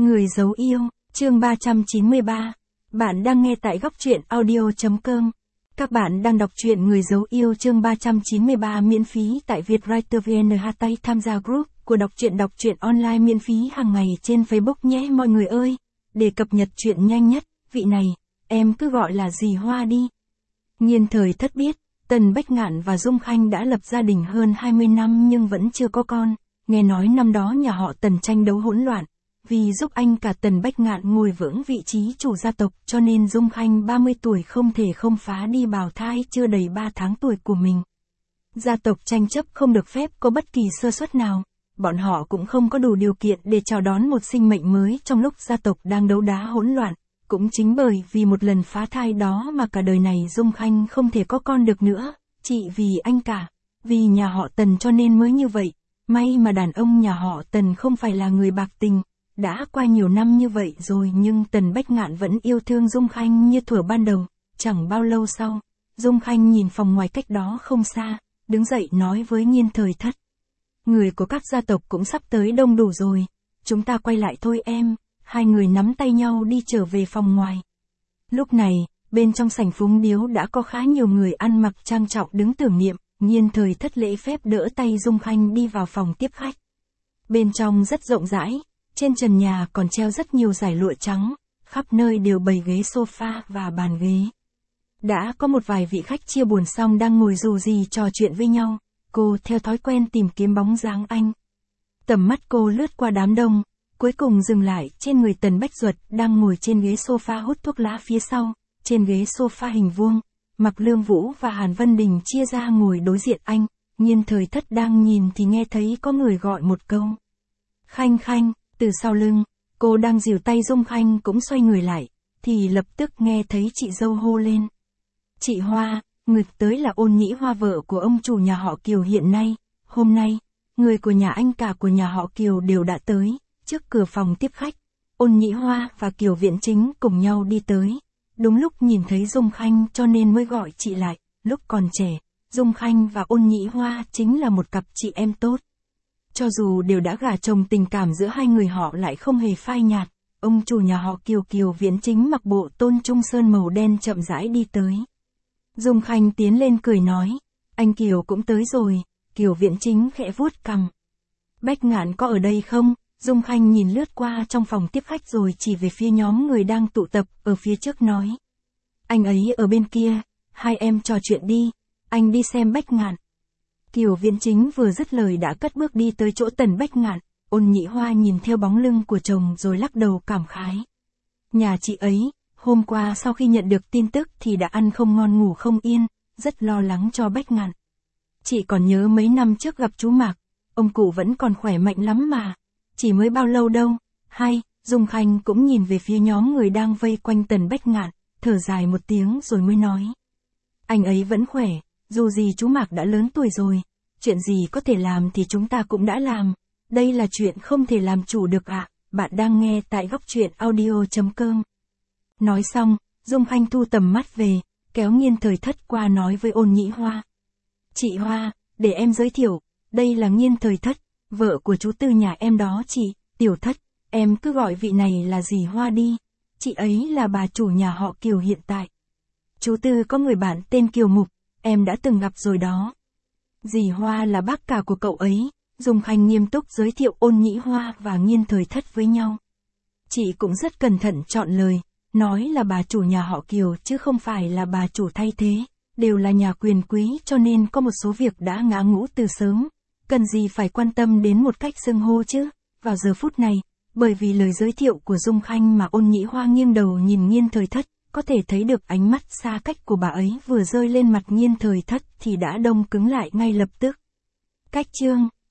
Người giấu yêu, chương 393. Bạn đang nghe tại góc truyện audio.com. Các bạn đang đọc truyện Người giấu yêu chương 393 miễn phí tại Vietwriter VN. Tay tham gia group của đọc truyện online miễn phí hàng ngày trên Facebook nhé mọi người ơi. Để cập nhật truyện nhanh nhất, vị này, em cứ gọi là dì Hoa đi. Nhiên Thời Thất biết, Tần Bách Ngạn và Dung Khanh đã lập gia đình hơn 20 năm nhưng vẫn chưa có con. Nghe nói năm đó nhà họ Tần tranh đấu hỗn loạn. Vì giúp anh cả Tần Bách Ngạn ngồi vững vị trí chủ gia tộc cho nên Dung Khanh 30 tuổi không thể không phá đi bào thai chưa đầy 3 tháng tuổi của mình. Gia tộc tranh chấp không được phép có bất kỳ sơ suất nào. Bọn họ cũng không có đủ điều kiện để chào đón một sinh mệnh mới trong lúc gia tộc đang đấu đá hỗn loạn. Cũng chính bởi vì một lần phá thai đó mà cả đời này Dung Khanh không thể có con được nữa. Chị vì anh cả, vì nhà họ Tần cho nên mới như vậy. May mà đàn ông nhà họ Tần không phải là người bạc tình. Đã qua nhiều năm như vậy rồi nhưng Tần Bách Ngạn vẫn yêu thương Dung Khanh như thuở ban đầu. Chẳng bao lâu sau, Dung Khanh nhìn phòng ngoài cách đó không xa, đứng dậy nói với Nhiên Thời Thất. Người của các gia tộc cũng sắp tới đông đủ rồi, chúng ta quay lại thôi em. Hai người nắm tay nhau đi trở về phòng ngoài. Lúc này, bên trong sảnh phúng điếu đã có khá nhiều người ăn mặc trang trọng đứng tưởng niệm. Nhiên Thời Thất lễ phép đỡ tay Dung Khanh đi vào phòng tiếp khách. Bên trong rất rộng rãi. Trên trần nhà còn treo rất nhiều dải lụa trắng, khắp nơi đều bày ghế sofa và bàn ghế. Đã có một vài vị khách chia buồn xong đang ngồi dù gì trò chuyện với nhau, cô theo thói quen tìm kiếm bóng dáng anh. Tầm mắt cô lướt qua đám đông, cuối cùng dừng lại trên người Tần Bách Duật đang ngồi trên ghế sofa hút thuốc lá phía sau, trên ghế sofa hình vuông, Mạc Lương Vũ và Hàn Vân Đình chia ra ngồi đối diện anh. Nhiên Thời Thất đang nhìn thì nghe thấy có người gọi một câu. Khanh Khanh. Từ sau lưng, cô đang dìu tay Dung Khanh cũng xoay người lại, thì lập tức nghe thấy chị dâu hô lên. Chị Hoa, người tới là Ôn Nhĩ Hoa vợ của ông chủ nhà họ Kiều hiện nay. Hôm nay, người của nhà anh cả của nhà họ Kiều đều đã tới, trước cửa phòng tiếp khách. Ôn Nhĩ Hoa và Kiều Viễn Chính cùng nhau đi tới. Đúng lúc nhìn thấy Dung Khanh cho nên mới gọi chị lại, lúc còn trẻ, Dung Khanh và Ôn Nhĩ Hoa chính là một cặp chị em tốt. Cho dù đều đã gả chồng tình cảm giữa hai người họ lại không hề phai nhạt, ông chủ nhà họ Kiều Viễn Chính mặc bộ tôn trung sơn màu đen chậm rãi đi tới. Dung Khanh tiến lên cười nói, anh Kiều cũng tới rồi. Kiều Viễn Chính khẽ vuốt cằm. Bách Ngạn có ở đây không? Dung Khanh nhìn lướt qua trong phòng tiếp khách rồi chỉ về phía nhóm người đang tụ tập ở phía trước nói. Anh ấy ở bên kia, hai em trò chuyện đi, anh đi xem Bách Ngạn. Kiều Viễn Chính vừa dứt lời đã cất bước đi tới chỗ Tần Bách Ngạn. Ôn Nhĩ Hoa nhìn theo bóng lưng của chồng rồi lắc đầu cảm khái. Nhà chị ấy, hôm qua sau khi nhận được tin tức thì đã ăn không ngon ngủ không yên, rất lo lắng cho Bách Ngạn. Chị còn nhớ mấy năm trước gặp chú Mạc, ông cụ vẫn còn khỏe mạnh lắm mà, chỉ mới bao lâu đâu. Hay, Dung Khanh cũng nhìn về phía nhóm người đang vây quanh Tần Bách Ngạn, thở dài một tiếng rồi mới nói. Anh ấy vẫn khỏe, dù gì chú Mạc đã lớn tuổi rồi. Chuyện gì có thể làm thì chúng ta cũng đã làm. Đây là chuyện không thể làm chủ được ạ. Bạn đang nghe tại góc truyện audio.com. Nói xong, Dung Khanh thu tầm mắt về, kéo Nhiên Thời Thất qua nói với Ôn Nhĩ Hoa. Chị Hoa, để em giới thiệu, đây là Nhiên Thời Thất, vợ của chú Tư nhà em đó chị, Tiểu Thất, em cứ gọi vị này là dì Hoa đi. Chị ấy là bà chủ nhà họ Kiều hiện tại. Chú Tư có người bạn tên Kiều Mục, em đã từng gặp rồi đó. Dì Hoa là bác cả của cậu ấy. Dung Khanh nghiêm túc giới thiệu Ôn Nhĩ Hoa và Nhiên Thời Thất với nhau. Chị cũng rất cẩn thận chọn lời, nói là bà chủ nhà họ Kiều chứ không phải là bà chủ thay thế, đều là nhà quyền quý cho nên có một số việc đã ngã ngũ từ sớm, cần gì phải quan tâm đến một cách xưng hô chứ. Vào giờ phút này, bởi vì lời giới thiệu của Dung Khanh mà Ôn Nhĩ Hoa nghiêng đầu nhìn Nhiên Thời Thất, có thể thấy được ánh mắt xa cách của bà ấy vừa rơi lên mặt Nhiên Thời Thất thì đã đông cứng lại ngay lập tức. Cách chương